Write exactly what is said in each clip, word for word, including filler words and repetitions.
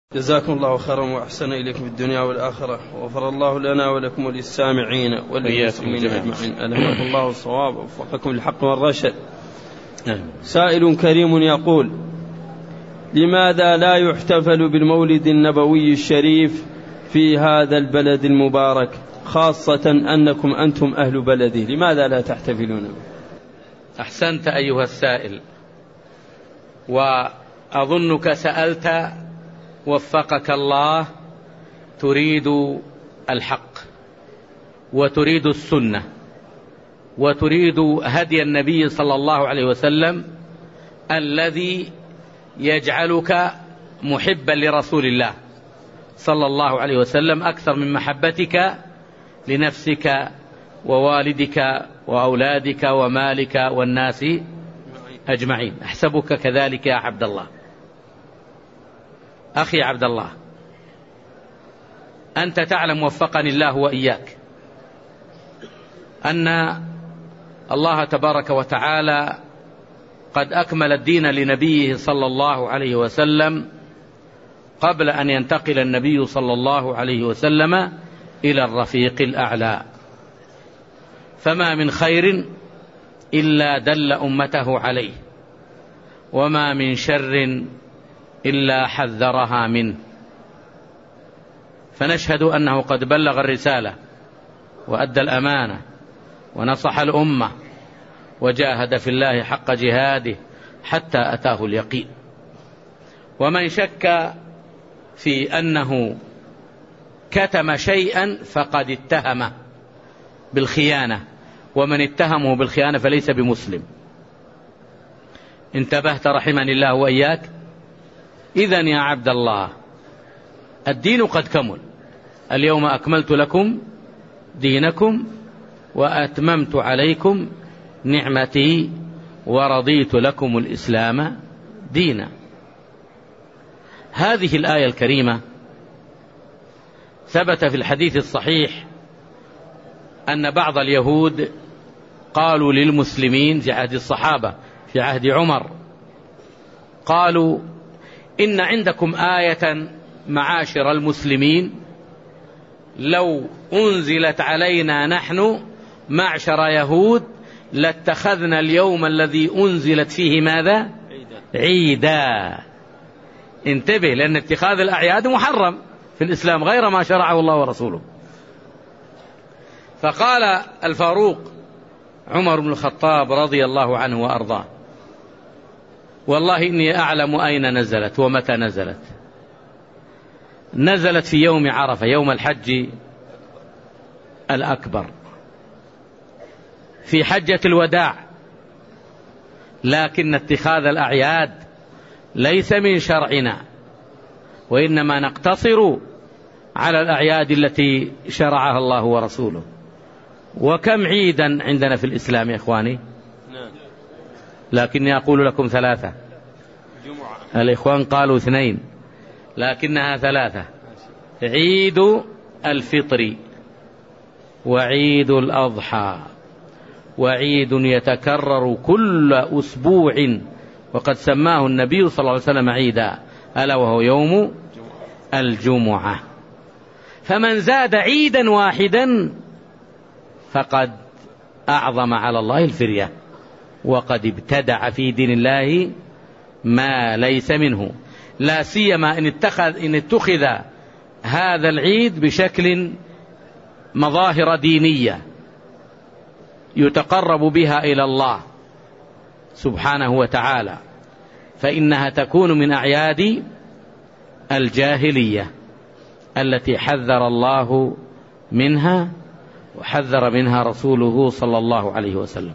جزاكم الله خيرا وأحسن إليكم في الدنيا والآخرة، وغفر الله لنا ولكم وللسامعين وللمسلمين أجمعين. ألهمكم الله الصواب ووفقكم للحق والرشد. سائل كريم يقول: لماذا لا يحتفل بالمولد النبوي الشريف في هذا البلد المبارك، خاصة أنكم أنتم أهل بلده؟ لماذا لا تحتفلون؟ أحسنت أيها السائل، وأظنك سألت وفقك الله تريد الحق وتريد السنة وتريد هدي النبي صلى الله عليه وسلم الذي يجعلك محبا لرسول الله صلى الله عليه وسلم أكثر من محبتك لنفسك ووالدك وأولادك ومالك والناس أجمعين. أحسبك كذلك يا عبد الله. أخي عبد الله، أنت تعلم وفقني الله وإياك أن الله تبارك وتعالى قد أكمل الدين لنبيه صلى الله عليه وسلم قبل أن ينتقل النبي صلى الله عليه وسلم إلى الرفيق الأعلى، فما من خير إلا دل أمته عليه، وما من شر إلا حذرها منه. فنشهد أنه قد بلغ الرسالة وأدى الأمانة ونصح الأمة وجاهد في الله حق جهاده حتى أتاه اليقين. ومن شك في أنه كتم شيئا فقد اتهم بالخيانة، ومن اتهمه بالخيانة فليس بمسلم. انتبهت رحمني الله وإياك؟ إذن يا عبد الله، الدين قد كمل. اليوم أكملت لكم دينكم وأتممت عليكم نعمتي ورضيت لكم الإسلام دينا. هذه الآية الكريمة ثبت في الحديث الصحيح أن بعض اليهود قالوا للمسلمين في عهد الصحابة في عهد عمر، قالوا: إن عندكم آية معاشر المسلمين لو أنزلت علينا نحن معشر يهود لاتخذنا اليوم الذي أنزلت فيه ماذا؟ عيدا. انتبه، لأن اتخاذ الأعياد محرم في الإسلام غير ما شرعه الله ورسوله. فقال الفاروق عمر بن الخطاب رضي الله عنه وأرضاه: والله إني أعلم أين نزلت ومتى نزلت. نزلت في يوم عرفة، يوم الحج الأكبر، في حجة الوداع، لكن اتخاذ الأعياد ليس من شرعنا، وإنما نقتصر على الأعياد التي شرعها الله ورسوله. وكم عيدا عندنا في الإسلام يا إخواني؟ لكني أقول لكم ثلاثة. الإخوان قالوا اثنين لكنها ثلاثة: عيد الفطر، وعيد الأضحى، وعيد يتكرر كل أسبوع وقد سماه النبي صلى الله عليه وسلم عيدا، ألا وهو يوم الجمعة. فمن زاد عيدا واحدا فقد أعظم على الله الفرية، وقد ابتدع في دين الله ما ليس منه، لا سيما إن اتخذ, إن اتخذ هذا العيد بشكل مظاهر دينية يتقرب بها إلى الله سبحانه وتعالى، فإنها تكون من أعياد الجاهلية التي حذر الله منها وحذر منها رسوله صلى الله عليه وسلم.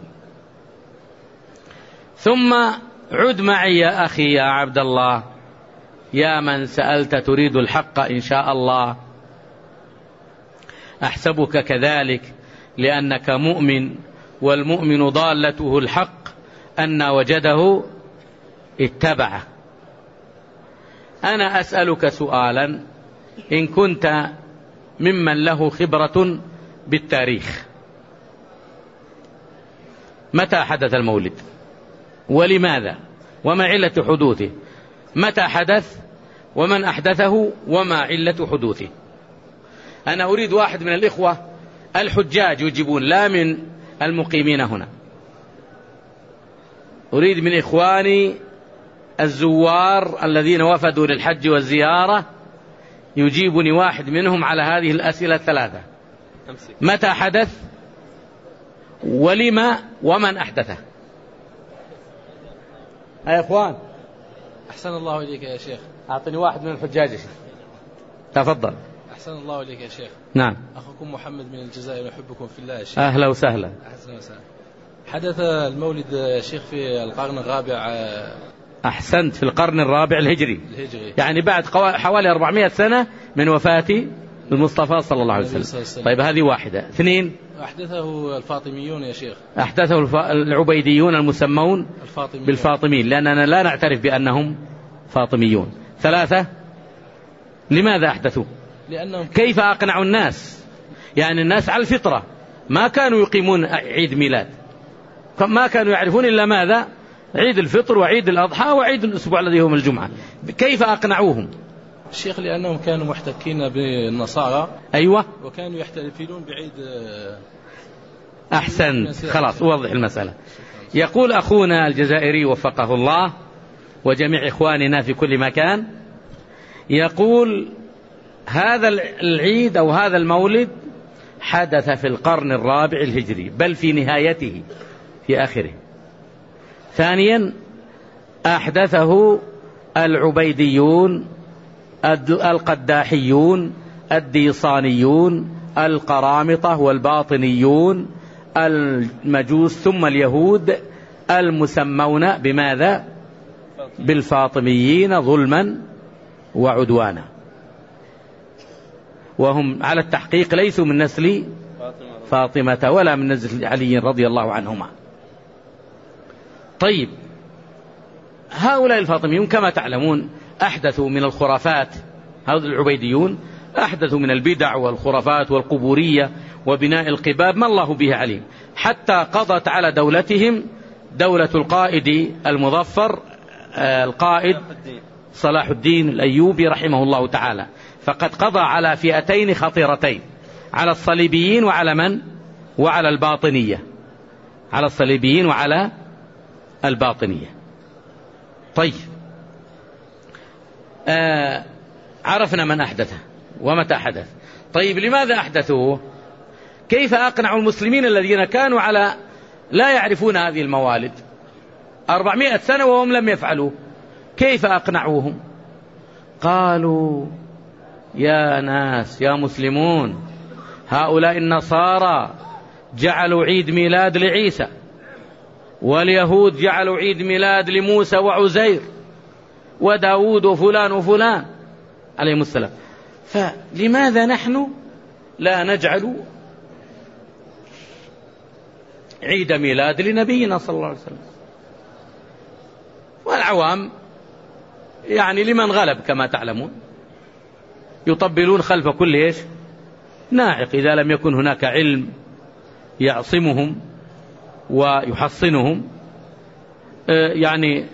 ثم عد معي يا أخي يا عبد الله، يا من سألت تريد الحق إن شاء الله. أحسبك كذلك لأنك مؤمن، والمؤمن ضالته الحق، أن وجده اتبعه. أنا أسألك سؤالا إن كنت ممن له خبرة بالتاريخ: متى حدث المولد؟ ولماذا؟ وما علة حدوثه؟ متى حدث؟ ومن أحدثه وما علة حدوثه. أنا أريد واحد من الإخوة الحجاج يجيبون، لا من المقيمين هنا، أريد من إخواني الزوار الذين وفدوا للحج والزيارة يجيبني واحد منهم على هذه الأسئلة الثلاثة: متى حدث، ولما، ومن أحدثه. يا إخوان أحسن الله إليك يا شيخ، أعطني واحد من الحجاج يا شيخ. تفضل. أحسن الله إليك يا شيخ. نعم. أخوكم محمد من الجزائر يحبكم في الله يا شيخ. أهلا وسهلا. أحسن وسهلا. حدث المولد يا شيخ في القرن الرابع. أحسنت، في القرن الرابع الهجري, الهجري. يعني بعد حوالي أربعمائة سنة من وفاة المصطفى صلى الله عليه وسلم. طيب هذه واحدة. اثنين: أحدثه الفاطميون يا شيخ. أحدثه العبيديون المسمون الفاطميون بالفاطميين، لأننا لا نعترف بأنهم فاطميون. ثلاثة: لماذا أحدثوا؟ لأنهم كيف أقنعوا الناس؟ يعني الناس على الفطرة، ما كانوا يقيمون عيد ميلاد، ما كانوا يعرفون إلا ماذا؟ عيد الفطر وعيد الأضحى وعيد الأسبوع الذي هو الجمعة. كيف أقنعوهم؟ الشيخ لأنهم كانوا محتكين بالنصارى. أيوة. وكانوا يحتفلون بعيد. أحسن، خلاص أوضح المسألة. يقول أخونا الجزائري وفقه الله وجميع إخواننا في كل مكان، يقول هذا العيد أو هذا المولد حدث في القرن الرابع الهجري، بل في نهايته في آخره. ثانيا: أحدثه العبيديون، القداحيون، الديصانيون، القرامطة والباطنيون، المجوس، ثم اليهود المسمون بماذا؟ بالفاطميين ظلما وعدوانا، وهم على التحقيق ليسوا من نسل فاطمة ولا من نسل علي رضي الله عنهما. طيب، هؤلاء الفاطميون كما تعلمون أحدثوا من الخرافات، هؤلاء العبيديون أحدثوا من البدع والخرافات والقبورية وبناء القباب ما الله به عليم، حتى قضت على دولتهم دولة القائد المظفر القائد صلاح الدين الأيوبي رحمه الله تعالى، فقد قضى على فئتين خطيرتين، على الصليبيين وعلى من؟ وعلى الباطنية، على الصليبيين وعلى الباطنية. طيب، آه عرفنا من أحدثه ومتى حدث. طيب، لماذا أحدثوه؟ كيف أقنعوا المسلمين الذين كانوا على لا يعرفون هذه الموالد أربعمائة سنة وهم لم يفعلوا؟ كيف أقنعوهم؟ قالوا: يا ناس، يا مسلمون، هؤلاء النصارى جعلوا عيد ميلاد لعيسى، واليهود جعلوا عيد ميلاد لموسى وعزير وداود وفلان وفلان عليهم السلام، فلماذا نحن لا نجعل عيد ميلاد لنبينا صلى الله عليه وسلم؟ والعوام يعني لمن غلب كما تعلمون يطبلون خلف كل إيش؟ ناعق، إذا لم يكن هناك علم يعصمهم ويحصنهم، يعني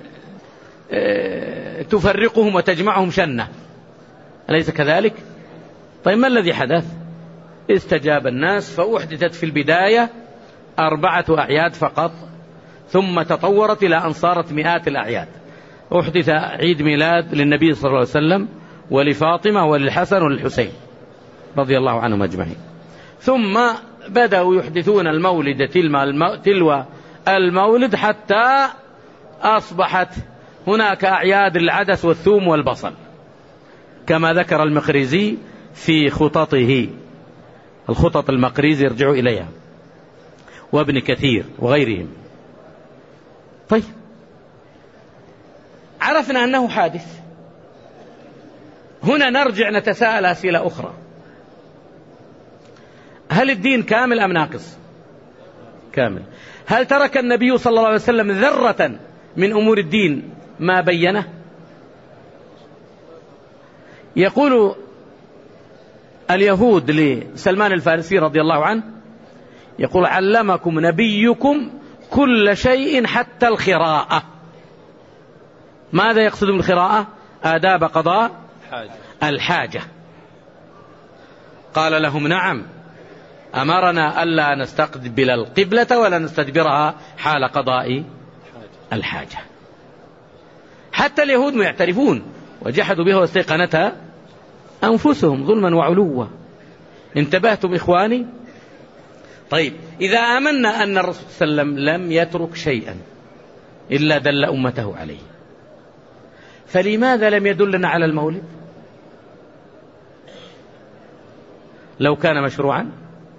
تفرقهم وتجمعهم شنة، أليس كذلك؟ طيب، ما الذي حدث؟ استجاب الناس، فأحدثت في البداية أربعة أعياد فقط، ثم تطورت إلى أن صارت مئات الأعياد. أحدث عيد ميلاد للنبي صلى الله عليه وسلم ولفاطمة وللحسن وللحسين رضي الله عنهم أجمعين، ثم بدأوا يحدثون المولد تلو المولد حتى أصبحت هناك أعياد العدس والثوم والبصل، كما ذكر المقريزي في خططه، الخطط المقريزي يرجعوا إليها، وابن كثير وغيرهم. طيب، عرفنا أنه حادث. هنا نرجع نتساءل أسئلة أخرى: هل الدين كامل أم ناقص؟ كامل. هل ترك النبي صلى الله عليه وسلم ذرة من أمور الدين ما بينه؟ يقول اليهود لسلمان الفارسي رضي الله عنه، يقول: علمكم نبيكم كل شيء حتى الخراءة. ماذا يقصد بالخراءة؟ آداب قضاء الحاجة. الحاجة. قال لهم نعم، أمرنا ألا نستقبل القبلة ولا نستدبرها حال قضاء الحاجة. حتى اليهود يعترفون وجحدوا بها واستيقنتها أنفسهم ظلما وعلوا. انتبهتم إخواني؟ طيب، إذا آمنا أن الرسول صلى الله عليه وسلم لم يترك شيئا إلا دل أمته عليه، فلماذا لم يدلنا على المولد لو كان مشروعا؟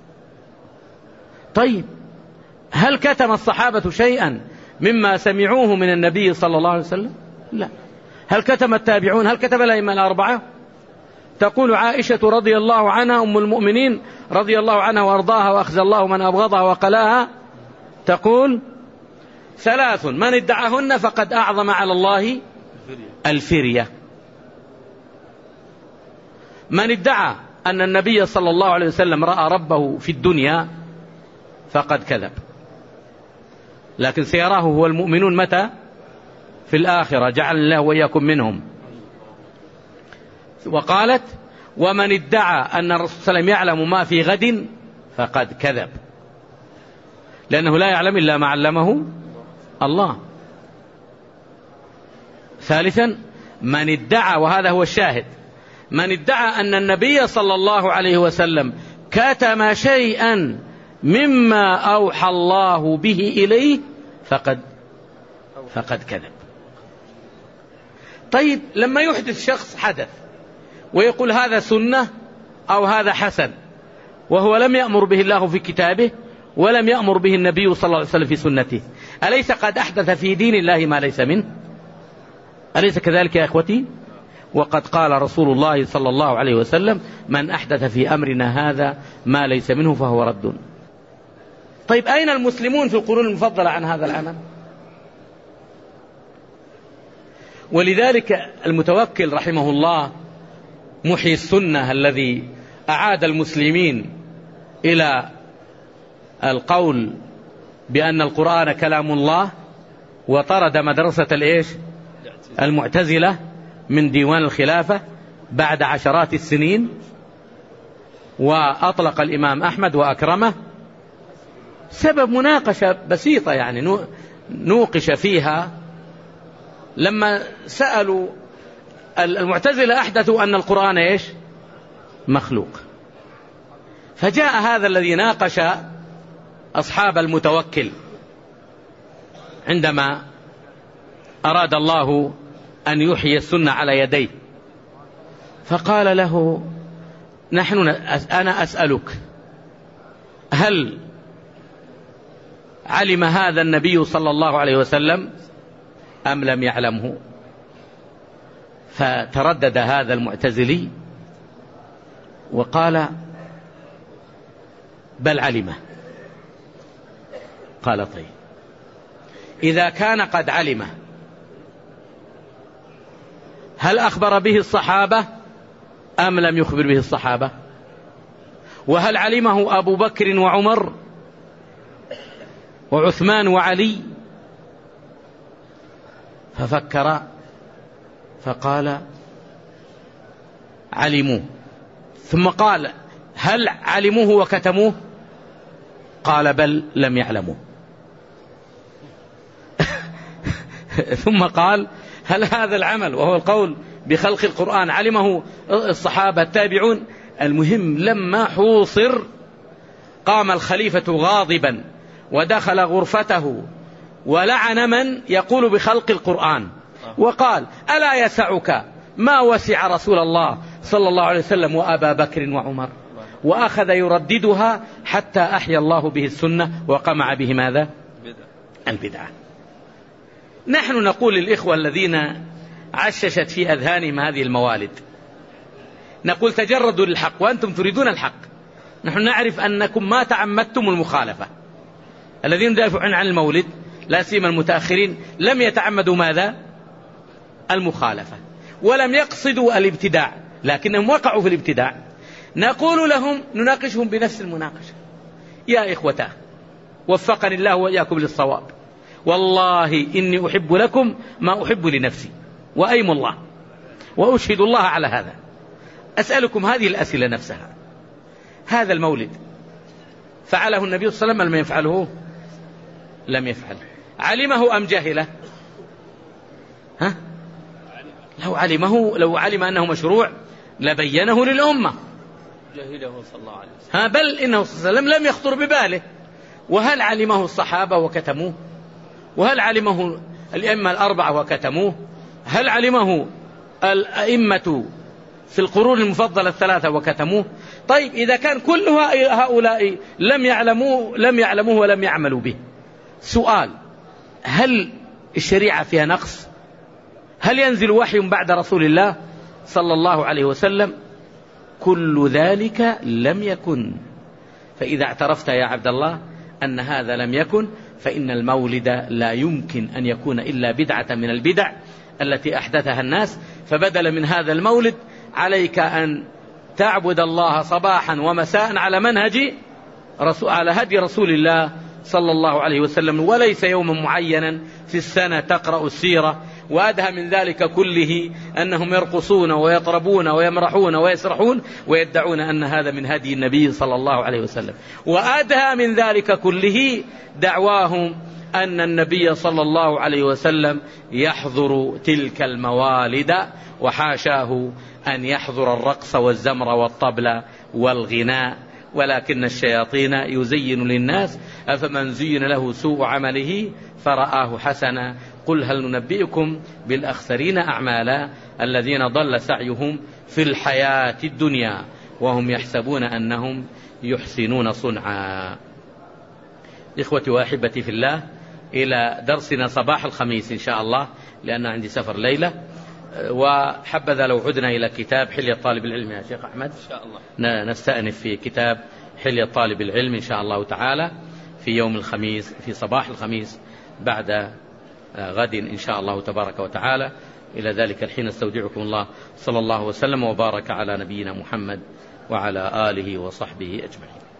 طيب، هل كتم الصحابة شيئا مما سمعوه من النبي صلى الله عليه وسلم؟ لا. هل كتم التابعون؟ هل كتب الأئمة الأربعة؟ تقول عائشة رضي الله عنها أم المؤمنين رضي الله عنها وأرضاها وأخزى الله من أبغضها وقلاها، تقول ثلاث من ادعاهن فقد أعظم على الله الفرية. من ادعى أن النبي صلى الله عليه وسلم رأى ربه في الدنيا فقد كذب، لكن سيراه هو المؤمنون متى؟ في الآخرة، جعل الله وإياكم منهم. وقالت ومن ادعى أن الرسول صلى الله عليه وسلم يعلم ما في غد فقد كذب، لأنه لا يعلم إلا ما علمه الله. ثالثا من ادعى، وهذا هو الشاهد، من ادعى أن النبي صلى الله عليه وسلم كتم شيئا مما أوحى الله به إليه فقد فقد كذب. طيب، لما يحدث شخص حدث ويقول هذا سنة أو هذا حسن وهو لم يأمر به الله في كتابه ولم يأمر به النبي صلى الله عليه وسلم في سنته، أليس قد أحدث في دين الله ما ليس منه؟ أليس كذلك يا إخوتي؟ وقد قال رسول الله صلى الله عليه وسلم من أحدث في أمرنا هذا ما ليس منه فهو رد. طيب، أين المسلمون في القرون المفضلة عن هذا العمل؟ ولذلك المتوكل رحمه الله محيي السنة الذي أعاد المسلمين إلى القول بأن القرآن كلام الله، وطرد مدرسة الإيش؟ المعتزلة من ديوان الخلافة بعد عشرات السنين، وأطلق الإمام أحمد وأكرمه. سبب مناقشة بسيطة يعني نوقش فيها، لما سألوا المعتزلة أحدثوا أن القرآن إيش؟ مخلوق. فجاء هذا الذي ناقش أصحاب المتوكل عندما أراد الله أن يحيي السنة على يديه، فقال له نحن أنا أسألك هل علم هذا النبي صلى الله عليه وسلم أم لم يعلمه؟ فتردد هذا المعتزلي وقال بل علمه. قال طيب، إذا كان قد علمه هل أخبر به الصحابة أم لم يخبر به الصحابة؟ وهل علمه أبو بكر وعمر وعثمان وعلي؟ ففكر فقال علموه. ثم قال هل علموه وكتموه؟ قال بل لم يعلموه. ثم قال هل هذا العمل وهو القول بخلق القرآن علمه الصحابة التابعون؟ المهم لما حوصر قام الخليفة غاضبا ودخل غرفته ولعن من يقول بخلق القرآن، وقال ألا يسعك ما وسع رسول الله صلى الله عليه وسلم وأبا بكر وعمر؟ وأخذ يرددها حتى أحيا الله به السنة وقمع به ماذا؟ البدعة. نحن نقول للإخوة الذين عششت في أذهانهم هذه الموالد، نقول تجردوا للحق وأنتم تريدون الحق. نحن نعرف أنكم ما تعمدتم المخالفة. الذين يدافعون عن المولد لا سيما المتأخرين لم يتعمدوا ماذا؟ المخالفة، ولم يقصدوا الابتداع، لكنهم وقعوا في الابتداع. نقول لهم نناقشهم بنفس المناقشة. يا إخوة وفقني الله وإياكم للصواب، والله إني أحب لكم ما أحب لنفسي وأيم الله. وأشهد الله على هذا. أسألكم هذه الأسئلة نفسها. هذا المولد فعله النبي صلى الله عليه وسلم، لم يفعله؟ لم يفعل. علمه أم جهله؟ ها؟ لو علمه لو علم أنه مشروع لبينه للأمة. جهله صلى الله عليه وسلم. ها بل إنه صلى الله عليه وسلم لم يخطر بباله. وهل علمه الصحابة وكتموه؟ وهل علمه الأئمة الأربعة وكتموه؟ هل علمه الأئمة في القرون المفضلة الثلاثة وكتموه؟ طيب إذا كان كل هؤلاء لم يعلموه لم يعلموه ولم يعملوا به، سؤال: هل الشريعة فيها نقص؟ هل ينزل وحي بعد رسول الله صلى الله عليه وسلم؟ كل ذلك لم يكن. فإذا اعترفت يا عبد الله أن هذا لم يكن، فإن المولد لا يمكن أن يكون إلا بدعة من البدع التي أحدثها الناس. فبدل من هذا المولد عليك أن تعبد الله صباحا ومساء على منهج رسول على هدي رسول الله صلى الله عليه وسلم، وليس يوما معينا في السنة تقرأ السيرة. وأدهى من ذلك كله أنهم يرقصون ويطربون ويمرحون ويسرحون ويدعون أن هذا من هدي النبي صلى الله عليه وسلم. وأدهى من ذلك كله دعواهم أن النبي صلى الله عليه وسلم يحضر تلك الموالد، وحاشاه أن يحضر الرقص والزمر والطبل والغناء، ولكن الشياطين يزين للناس: أفمن زين له سوء عمله فرآه حسنا قل هل ننبئكم بالأخسرين أعمالا الذين ضل سعيهم في الحياة الدنيا وهم يحسبون أنهم يحسنون صنعا. إخوتي وأحبتي في الله، إلى درسنا صباح الخميس إن شاء الله، لأن عندي سفر ليلة. وحبذا لو عدنا إلى كتاب حلية طالب العلم يا شيخ أحمد، إن شاء الله نستأنف في كتاب حلية طالب العلم إن شاء الله تعالى في يوم الخميس، في صباح الخميس بعد غد إن شاء الله تبارك وتعالى. إلى ذلك الحين استودعكم الله، صلى الله وسلم وبارك على نبينا محمد وعلى آله وصحبه أجمعين.